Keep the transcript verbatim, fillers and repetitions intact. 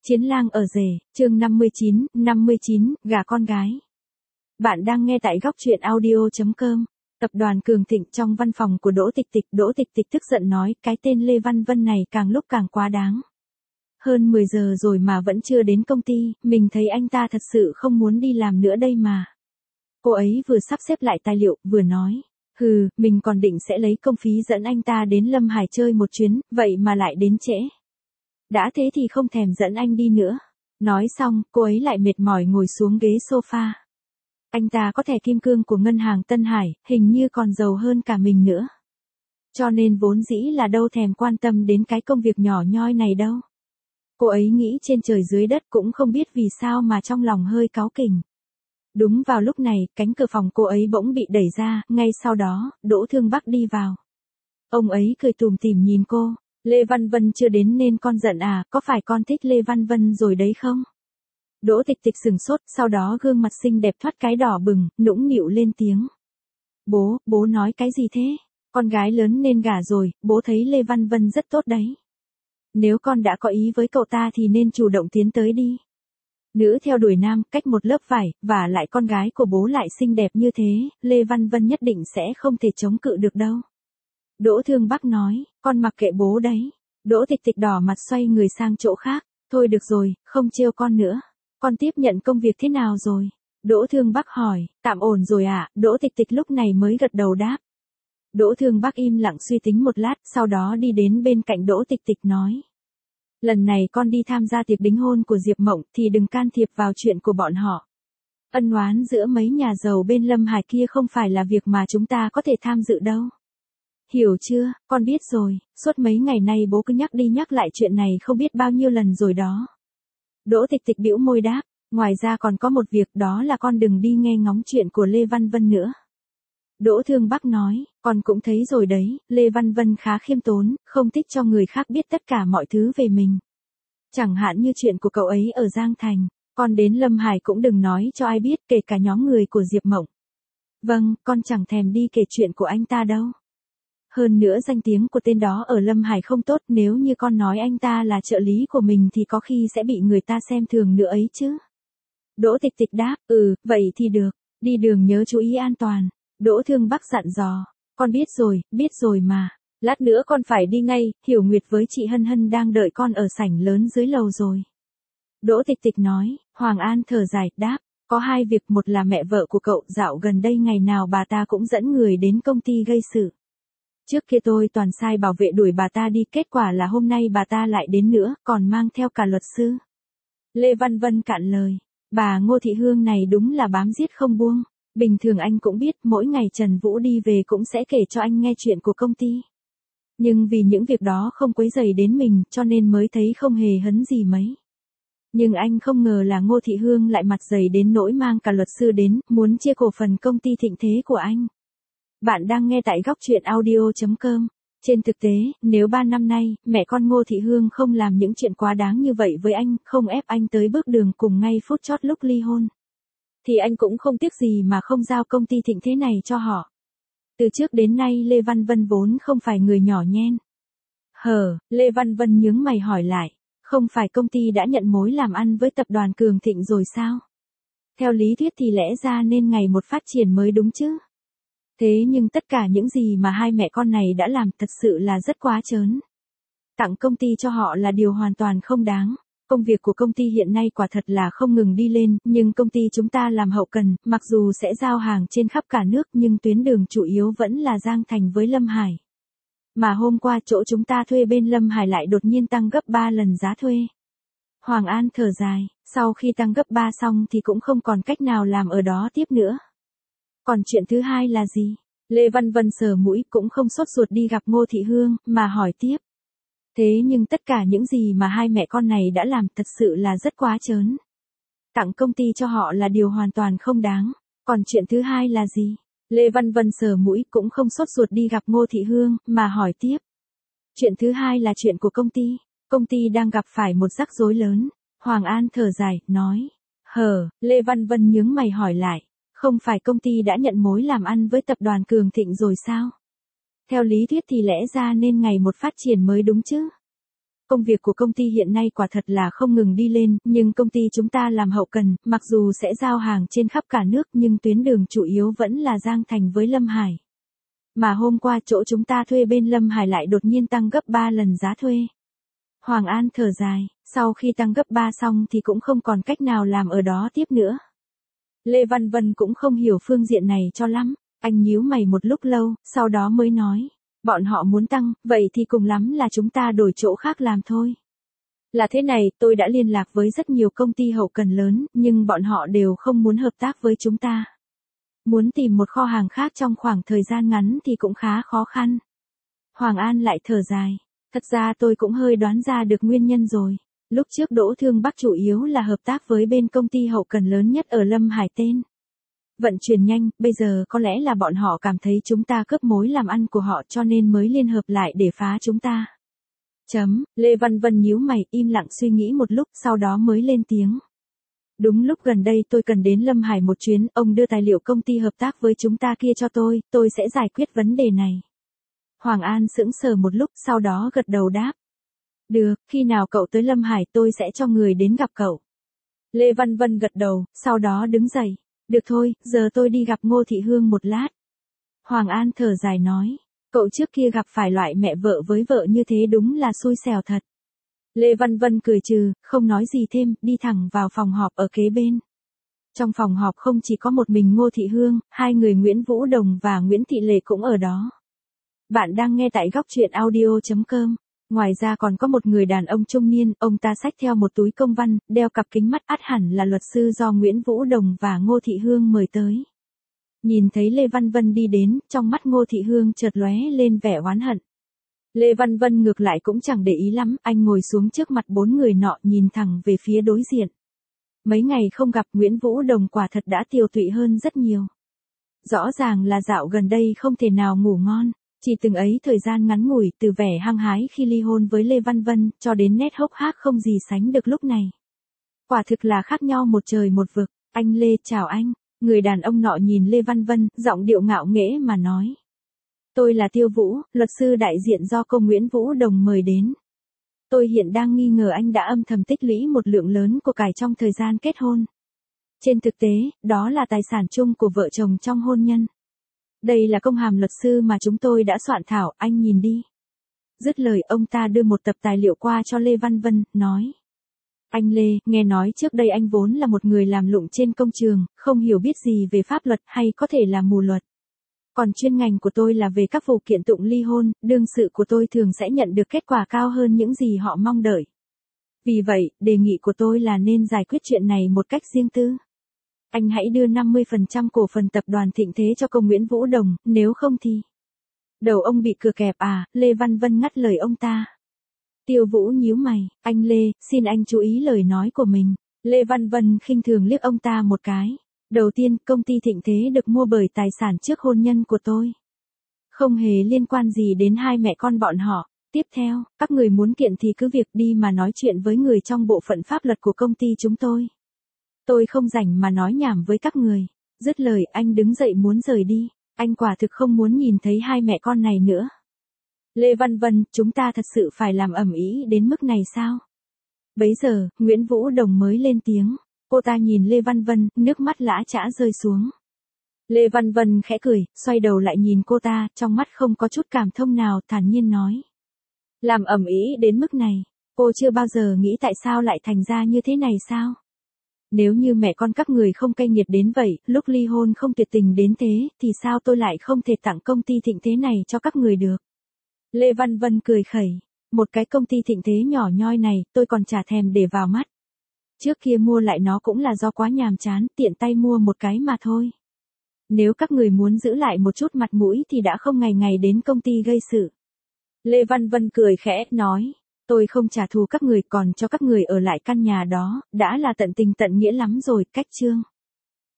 Chiến lang ở rể, chương năm mươi chín, năm mươi chín, gả con gái. Bạn đang nghe tại góc truyện audio chấm com. Tập đoàn Cường Thịnh trong văn phòng của Đỗ Tịch Tịch. Đỗ Tịch Tịch tức giận nói cái tên Lê Văn Vân này càng lúc càng quá đáng. Hơn mười giờ rồi mà vẫn chưa đến công ty, mình thấy anh ta thật sự không muốn đi làm nữa đây mà. Cô ấy vừa sắp xếp lại tài liệu, vừa nói. Hừ, mình còn định sẽ lấy công phí dẫn anh ta đến Lâm Hải chơi một chuyến, vậy mà lại đến trễ. Đã thế thì không thèm dẫn anh đi nữa. Nói xong, cô ấy lại mệt mỏi ngồi xuống ghế sofa. Anh ta có thẻ kim cương của ngân hàng Tân Hải, hình như còn giàu hơn cả mình nữa. Cho nên vốn dĩ là đâu thèm quan tâm đến cái công việc nhỏ nhoi này đâu. Cô ấy nghĩ trên trời dưới đất cũng không biết vì sao mà trong lòng hơi cáu kỉnh. Đúng vào lúc này, cánh cửa phòng cô ấy bỗng bị đẩy ra, ngay sau đó, Đỗ Thương Bắc đi vào. Ông ấy cười tủm tỉm nhìn cô. Lê Văn Vân chưa đến nên con giận à, có phải con thích Lê Văn Vân rồi đấy không? Đỗ Tịch Tịch sừng sốt, sau đó gương mặt xinh đẹp thoát cái đỏ bừng, nũng nịu lên tiếng. Bố, bố nói cái gì thế? Con gái lớn nên gả rồi, bố thấy Lê Văn Vân rất tốt đấy. Nếu con đã có ý với cậu ta thì nên chủ động tiến tới đi. Nữ theo đuổi nam, cách một lớp vải, và lại con gái của bố lại xinh đẹp như thế, Lê Văn Vân nhất định sẽ không thể chống cự được đâu. Đỗ Thương Bắc nói, con mặc kệ bố đấy. Đỗ Tịch Tịch đỏ mặt xoay người sang chỗ khác. Thôi được rồi, không trêu con nữa. Con tiếp nhận công việc thế nào rồi? Đỗ Thương Bắc hỏi, tạm ổn rồi ạ. À? Đỗ Tịch Tịch lúc này mới gật đầu đáp. Đỗ Thương Bắc im lặng suy tính một lát, sau đó đi đến bên cạnh Đỗ Tịch Tịch nói. Lần này con đi tham gia tiệc đính hôn của Diệp Mộng thì đừng can thiệp vào chuyện của bọn họ. Ân oán giữa mấy nhà giàu bên Lâm Hải kia không phải là việc mà chúng ta có thể tham dự đâu. Hiểu chưa, con biết rồi, suốt mấy ngày nay bố cứ nhắc đi nhắc lại chuyện này không biết bao nhiêu lần rồi đó. Đỗ Tịch Tịch bĩu môi đáp, ngoài ra còn có một việc đó là con đừng đi nghe ngóng chuyện của Lê Văn Vân nữa. Đỗ Thương Bắc nói, con cũng thấy rồi đấy, Lê Văn Vân khá khiêm tốn, không thích cho người khác biết tất cả mọi thứ về mình. Chẳng hạn như chuyện của cậu ấy ở Giang Thành, con đến Lâm Hải cũng đừng nói cho ai biết, kể cả nhóm người của Diệp Mộng. Vâng, con chẳng thèm đi kể chuyện của anh ta đâu. Hơn nữa danh tiếng của tên đó ở Lâm Hải không tốt, nếu như con nói anh ta là trợ lý của mình thì có khi sẽ bị người ta xem thường nữa ấy chứ. Đỗ Tịch Tịch đáp, ừ, vậy thì được, đi đường nhớ chú ý an toàn. Đỗ Thương Bắc dặn dò, con biết rồi, biết rồi mà, lát nữa con phải đi ngay, Hiểu Nguyệt với chị Hân Hân đang đợi con ở sảnh lớn dưới lầu rồi. Đỗ Tịch Tịch nói, Hoàng An thở dài, đáp, có hai việc, một là mẹ vợ của cậu dạo gần đây ngày nào bà ta cũng dẫn người đến công ty gây sự. Trước kia tôi toàn sai bảo vệ đuổi bà ta đi, kết quả là hôm nay bà ta lại đến nữa, còn mang theo cả luật sư. Lê Văn Vân cạn lời, bà Ngô Thị Hương này đúng là bám giết không buông. Bình thường anh cũng biết mỗi ngày Trần Vũ đi về cũng sẽ kể cho anh nghe chuyện của công ty. Nhưng vì những việc đó không quấy rầy đến mình cho nên mới thấy không hề hấn gì mấy. Nhưng anh không ngờ là Ngô Thị Hương lại mặt dày đến nỗi mang cả luật sư đến, muốn chia cổ phần công ty Thịnh Thế của anh. Bạn đang nghe tại góc truyện audio chấm com. Trên thực tế, nếu ba năm nay, mẹ con Ngô Thị Hương không làm những chuyện quá đáng như vậy với anh, không ép anh tới bước đường cùng ngay phút chót lúc ly hôn, thì anh cũng không tiếc gì mà không giao công ty Thịnh Thế này cho họ. Từ trước đến nay Lê Văn Vân vốn không phải người nhỏ nhen. Hờ, Lê Văn Vân nhướng mày hỏi lại, không phải công ty đã nhận mối làm ăn với tập đoàn Cường Thịnh rồi sao? Theo lý thuyết thì lẽ ra nên ngày một phát triển mới đúng chứ. Thế nhưng tất cả những gì mà hai mẹ con này đã làm thật sự là rất quá trớn. Tặng công ty cho họ là điều hoàn toàn không đáng. Công việc của công ty hiện nay quả thật là không ngừng đi lên, nhưng công ty chúng ta làm hậu cần, mặc dù sẽ giao hàng trên khắp cả nước nhưng tuyến đường chủ yếu vẫn là Giang Thành với Lâm Hải. Mà hôm qua chỗ chúng ta thuê bên Lâm Hải lại đột nhiên tăng gấp ba lần giá thuê. Hoàng An thở dài, sau khi tăng gấp ba xong thì cũng không còn cách nào làm ở đó tiếp nữa. Còn chuyện thứ hai là gì? Lê Văn Vân sờ mũi cũng không sốt ruột đi gặp Ngô Thị Hương, mà hỏi tiếp. Thế nhưng tất cả những gì mà hai mẹ con này đã làm thật sự là rất quá trớn. Tặng công ty cho họ là điều hoàn toàn không đáng. Còn chuyện thứ hai là gì? Lê Văn Vân sờ mũi cũng không sốt ruột đi gặp Ngô Thị Hương, mà hỏi tiếp. Chuyện thứ hai là chuyện của công ty. Công ty đang gặp phải một rắc rối lớn. Hoàng An thở dài, nói. Hờ, Lê Văn Vân nhướng mày hỏi lại. Không phải công ty đã nhận mối làm ăn với tập đoàn Cường Thịnh rồi sao? Theo lý thuyết thì lẽ ra nên ngày một phát triển mới đúng chứ. Công việc của công ty hiện nay quả thật là không ngừng đi lên, nhưng công ty chúng ta làm hậu cần, mặc dù sẽ giao hàng trên khắp cả nước nhưng tuyến đường chủ yếu vẫn là Giang Thành với Lâm Hải. Mà hôm qua chỗ chúng ta thuê bên Lâm Hải lại đột nhiên tăng gấp ba lần giá thuê. Hoàng An thở dài, sau khi tăng gấp ba xong thì cũng không còn cách nào làm ở đó tiếp nữa. Lê Văn Vân cũng không hiểu phương diện này cho lắm, anh nhíu mày một lúc lâu, sau đó mới nói, bọn họ muốn tăng, vậy thì cùng lắm là chúng ta đổi chỗ khác làm thôi. Là thế này, tôi đã liên lạc với rất nhiều công ty hậu cần lớn, nhưng bọn họ đều không muốn hợp tác với chúng ta. Muốn tìm một kho hàng khác trong khoảng thời gian ngắn thì cũng khá khó khăn. Hoàng An lại thở dài. Thật ra tôi cũng hơi đoán ra được nguyên nhân rồi. Lúc trước Đỗ Thương Bắc chủ yếu là hợp tác với bên công ty hậu cần lớn nhất ở Lâm Hải tên Vận chuyển nhanh, bây giờ có lẽ là bọn họ cảm thấy chúng ta cướp mối làm ăn của họ cho nên mới liên hợp lại để phá chúng ta. Chấm, Lê Văn Vân nhíu mày, im lặng suy nghĩ một lúc, sau đó mới lên tiếng. Đúng lúc gần đây tôi cần đến Lâm Hải một chuyến, ông đưa tài liệu công ty hợp tác với chúng ta kia cho tôi, tôi sẽ giải quyết vấn đề này. Hoàng An sững sờ một lúc, sau đó gật đầu đáp. Được, khi nào cậu tới Lâm Hải tôi sẽ cho người đến gặp cậu. Lê Văn Vân gật đầu, sau đó đứng dậy. Được thôi, giờ tôi đi gặp Ngô Thị Hương một lát. Hoàng An thở dài nói, cậu trước kia gặp phải loại mẹ vợ với vợ như thế đúng là xui xẻo thật. Lê Văn Vân cười trừ, không nói gì thêm, đi thẳng vào phòng họp ở kế bên. Trong phòng họp không chỉ có một mình Ngô Thị Hương, hai người Nguyễn Vũ Đồng và Nguyễn Thị Lệ cũng ở đó. Bạn đang nghe tại góc truyện audio chấm com. Ngoài ra còn có một người đàn ông trung niên, ông ta xách theo một túi công văn, đeo cặp kính mắt, ắt hẳn là luật sư do Nguyễn Vũ Đồng và Ngô Thị Hương mời tới. Nhìn thấy Lê Văn Vân đi đến, trong mắt Ngô Thị Hương chợt lóe lên vẻ oán hận. Lê Văn Vân ngược lại cũng chẳng để ý lắm, anh ngồi xuống trước mặt bốn người nọ nhìn thẳng về phía đối diện. Mấy ngày không gặp, Nguyễn Vũ Đồng quả thật đã tiều tụy hơn rất nhiều. Rõ ràng là dạo gần đây không thể nào ngủ ngon. Chỉ từng ấy thời gian ngắn ngủi, từ vẻ hăng hái khi ly hôn với Lê Văn Vân, cho đến nét hốc hác không gì sánh được lúc này. Quả thực là khác nhau một trời một vực. Anh Lê, chào anh. Người đàn ông nọ nhìn Lê Văn Vân, giọng điệu ngạo nghễ mà nói. Tôi là Tiêu Vũ, luật sư đại diện do cô Nguyễn Vũ Đồng mời đến. Tôi hiện đang nghi ngờ anh đã âm thầm tích lũy một lượng lớn của cải trong thời gian kết hôn. Trên thực tế, đó là tài sản chung của vợ chồng trong hôn nhân. Đây là công hàm luật sư mà chúng tôi đã soạn thảo, anh nhìn đi. Dứt lời ông ta đưa một tập tài liệu qua cho Lê Văn Vân, nói. Anh Lê, nghe nói trước đây anh vốn là một người làm lụng trên công trường, không hiểu biết gì về pháp luật hay có thể là mù luật. Còn chuyên ngành của tôi là về các vụ kiện tụng ly hôn, đương sự của tôi thường sẽ nhận được kết quả cao hơn những gì họ mong đợi. Vì vậy, đề nghị của tôi là nên giải quyết chuyện này một cách riêng tư. Anh hãy đưa năm mươi phần trăm cổ phần tập đoàn Thịnh Thế cho cô Nguyễn Vũ Đồng, nếu không thì... Đầu ông bị cừa kẹp à, Lê Văn Vân ngắt lời ông ta. Tiêu Vũ nhíu mày, anh Lê, xin anh chú ý lời nói của mình. Lê Văn Vân khinh thường liếc ông ta một cái. Đầu tiên, công ty Thịnh Thế được mua bởi tài sản trước hôn nhân của tôi. Không hề liên quan gì đến hai mẹ con bọn họ. Tiếp theo, các người muốn kiện thì cứ việc đi mà nói chuyện với người trong bộ phận pháp luật của công ty chúng tôi. Tôi không rảnh mà nói nhảm với các người. Dứt lời anh đứng dậy muốn rời đi. Anh quả thực không muốn nhìn thấy hai mẹ con này nữa. Lê Văn Vân, chúng ta thật sự phải làm ầm ĩ đến mức này sao? Bấy giờ, Nguyễn Vũ Đồng mới lên tiếng. Cô ta nhìn Lê Văn Vân, nước mắt lã chã rơi xuống. Lê Văn Vân khẽ cười, xoay đầu lại nhìn cô ta, trong mắt không có chút cảm thông nào, thản nhiên nói. Làm ầm ĩ đến mức này, cô chưa bao giờ nghĩ tại sao lại thành ra như thế này sao? Nếu như mẹ con các người không cay nghiệt đến vậy, lúc ly hôn không tuyệt tình đến thế, thì sao tôi lại không thể tặng công ty Thịnh Thế này cho các người được? Lê Văn Vân cười khẩy, một cái công ty Thịnh Thế nhỏ nhoi này, tôi còn chả thèm để vào mắt. Trước kia mua lại nó cũng là do quá nhàm chán, tiện tay mua một cái mà thôi. Nếu các người muốn giữ lại một chút mặt mũi thì đã không ngày ngày đến công ty gây sự. Lê Văn Vân cười khẽ, nói. Tôi không trả thù các người, còn cho các người ở lại căn nhà đó, đã là tận tình tận nghĩa lắm rồi, cách chương.